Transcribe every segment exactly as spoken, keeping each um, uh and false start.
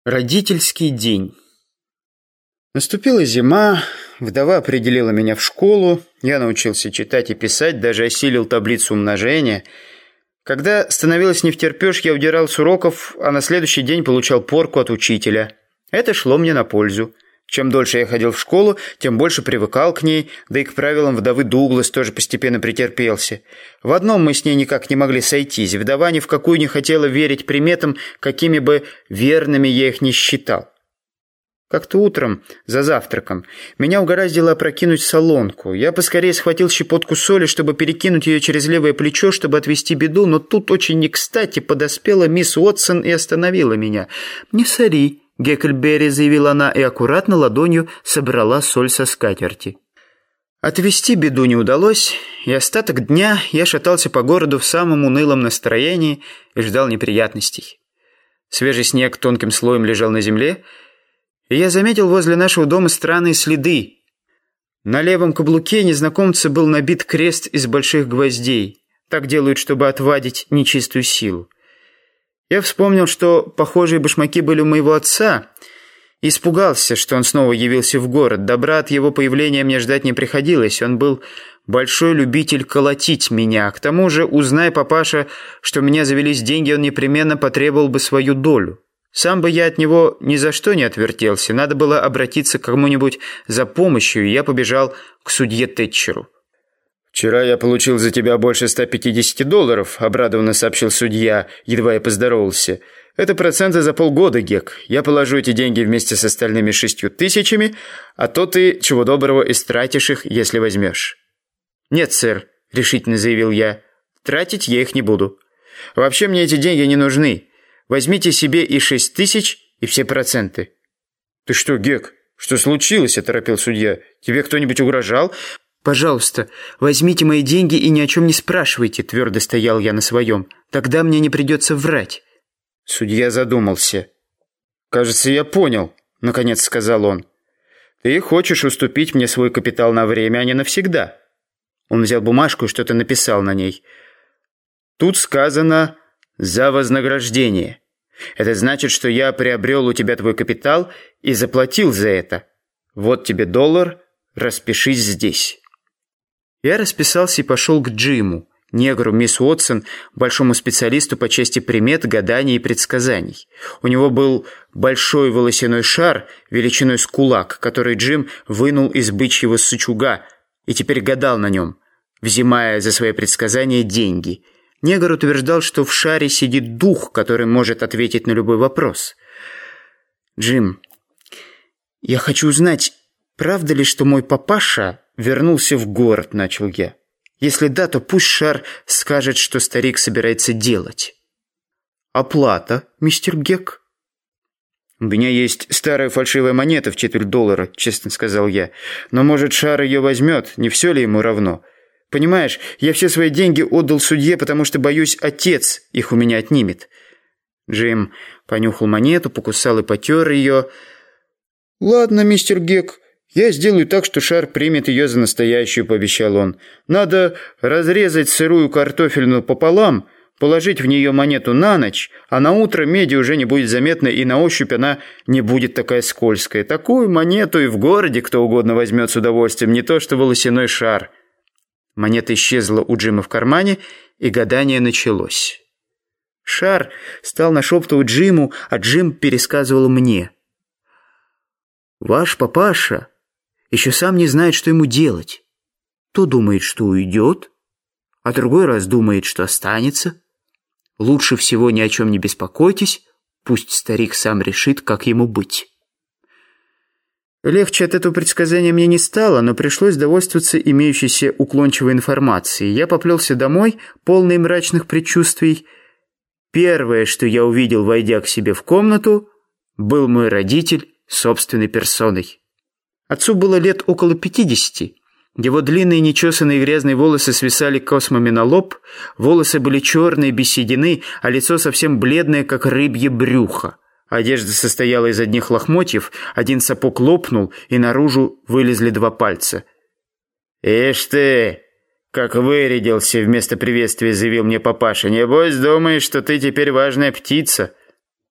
Родительский день. Наступила зима, вдова определила меня в школу, я научился читать и писать, даже осилил таблицу умножения. Когда становилось невтерпёж, я удирал с уроков, а на следующий день получал порку от учителя. Это шло мне на пользу. Чем дольше я ходил в школу, тем больше привыкал к ней, да и к правилам вдовы Дуглас тоже постепенно претерпелся. В одном мы с ней никак не могли сойтись. Вдова ни в какую не хотела верить приметам, какими бы верными я их ни считал. Как-то утром, за завтраком, меня угораздило опрокинуть солонку. Я поскорее схватил щепотку соли, чтобы перекинуть ее через левое плечо, чтобы отвести беду, но тут очень не кстати подоспела мисс Уотсон и остановила меня. «Не сори, Гекльберри», — заявила она, и аккуратно ладонью собрала соль со скатерти. Отвести беду не удалось, и остаток дня я шатался по городу в самом унылом настроении и ждал неприятностей. Свежий снег тонким слоем лежал на земле, и я заметил возле нашего дома странные следы. На левом каблуке незнакомца был набит крест из больших гвоздей. Так делают, чтобы отвадить нечистую силу. Я вспомнил, что похожие башмаки были у моего отца, и испугался, что он снова явился в город. Добра от его появления мне ждать не приходилось. Он был большой любитель колотить меня. К тому же, узнай, папаша, что у меня завелись деньги, он непременно потребовал бы свою долю. Сам бы я от него ни за что не отвертелся. Надо было обратиться к кому-нибудь за помощью, и я побежал к судье Тэтчеру. «Вчера я получил за тебя больше ста пятидесяти долларов», — обрадованно сообщил судья, едва я поздоровался. «Это проценты за полгода, Гек. Я положу эти деньги вместе с остальными шестью тысячами, а то ты, чего доброго, истратишь их, если возьмешь». «Нет, сэр», — решительно заявил я, — «тратить я их не буду. Вообще мне эти деньги не нужны. Возьмите себе и шесть тысяч, и все проценты». «Ты что, Гек, что случилось?» — оторопел судья. «Тебе кто-нибудь угрожал?» «Пожалуйста, возьмите мои деньги и ни о чем не спрашивайте», — твердо стоял я на своем. «Тогда мне не придется врать». Судья задумался. «Кажется, я понял», — наконец сказал он. «Ты хочешь уступить мне свой капитал на время, а не навсегда». Он взял бумажку и что-то написал на ней. «Тут сказано «за вознаграждение». Это значит, что я приобрел у тебя твой капитал и заплатил за это. Вот тебе доллар, распишись здесь». Я расписался и пошел к Джиму, негру мисс Уотсон, большому специалисту по части примет, гаданий и предсказаний. У него был большой волосяной шар величиной с кулак, который Джим вынул из бычьего сычуга и теперь гадал на нем, взимая за свои предсказания деньги. Негр утверждал, что в шаре сидит дух, который может ответить на любой вопрос. «Джим, я хочу узнать, правда ли, что мой папаша вернулся в город», — начал я. «Если да, то пусть шар скажет, что старик собирается делать». «Оплата, мистер Гек?» «У меня есть старая фальшивая монета в четверть доллара», — честно сказал я. «Но, может, шар ее возьмет, не все ли ему равно? Понимаешь, я все свои деньги отдал судье, потому что, боюсь, отец их у меня отнимет». Джим понюхал монету, покусал и потер ее. «Ладно, мистер Гек, я сделаю так, что шар примет ее за настоящую», — пообещал он. «Надо разрезать сырую картофельную пополам, положить в нее монету на ночь, а на утро меди уже не будет заметно, и на ощупь она не будет такая скользкая. Такую монету и в городе кто угодно возьмет с удовольствием, не то что волосяной шар». Монета исчезла у Джима в кармане, и гадание началось. Шар стал нашептывать Джиму, а Джим пересказывал мне. «Ваш папаша еще сам не знает, что ему делать. То думает, что уйдет, а другой раз думает, что останется. Лучше всего ни о чем не беспокойтесь, пусть старик сам решит, как ему быть». Легче от этого предсказания мне не стало, но пришлось довольствоваться имеющейся уклончивой информацией. Я поплелся домой, полный мрачных предчувствий. Первое, что я увидел, войдя к себе в комнату, был мой родитель собственной персоной. Отцу было лет около пятидесяти. Его длинные нечесанные грязные волосы свисали космами на лоб, волосы были черные, без седины, а лицо совсем бледное, как рыбье брюхо. Одежда состояла из одних лохмотьев, один сапог лопнул, и наружу вылезли два пальца. «Ишь ты, как вырядился!» — вместо приветствия заявил мне папаша. «Небось, думаешь, что ты теперь важная птица?»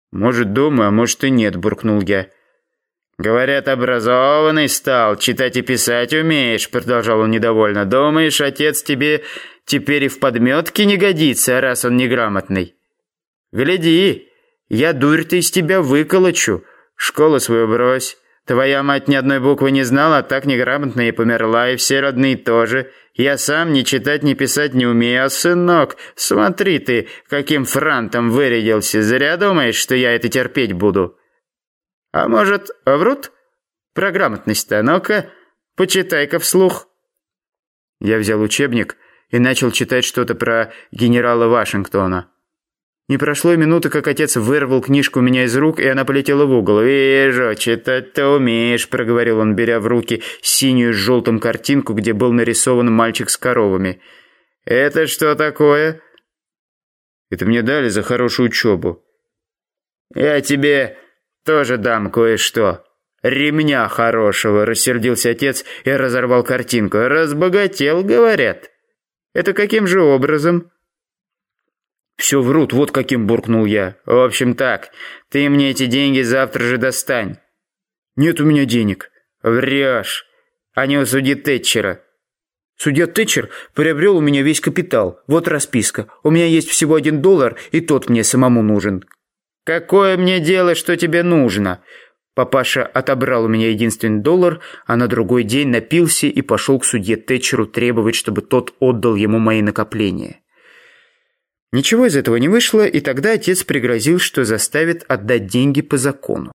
«Может, дома, а может и нет», — буркнул я. «Говорят, образованный стал, читать и писать умеешь», — продолжал он недовольно. «Думаешь, отец тебе теперь и в подметке не годится, раз он неграмотный? Гляди, я дурь-то из тебя выколочу. Школу свою брось. Твоя мать ни одной буквы не знала, а так неграмотно и померла, и все родные тоже. Я сам ни читать, ни писать не умею, а сынок, смотри ты, каким франтом вырядился. Зря думаешь, что я это терпеть буду. А может, врут? Про грамотность-то, ну-ка, почитай-ка вслух». Я взял учебник и начал читать что-то про генерала Вашингтона. Не прошло и минуты, как отец вырвал книжку у меня из рук, и она полетела в угол. «Вижу, читать-то умеешь», — проговорил он, беря в руки синюю с желтым картинку, где был нарисован мальчик с коровами. «Это что такое?» «Это мне дали за хорошую учебу». «Я тебе тоже дам кое-что. Ремня хорошего», — рассердился отец и разорвал картинку. «Разбогател, говорят. Это каким же образом?» «Все врут, вот каким», — буркнул я. «В общем так, ты мне эти деньги завтра же достань». «Нет у меня денег». «Врешь. Они у судьи Тэтчера». «Судья Тэтчер приобрел у меня весь капитал. Вот расписка. У меня есть всего один доллар, и тот мне самому нужен». «Какое мне дело, что тебе нужно?» Папаша отобрал у меня единственный доллар, а на другой день напился и пошел к судье Тэтчеру требовать, чтобы тот отдал ему мои накопления. Ничего из этого не вышло, и тогда отец пригрозил, что заставит отдать деньги по закону.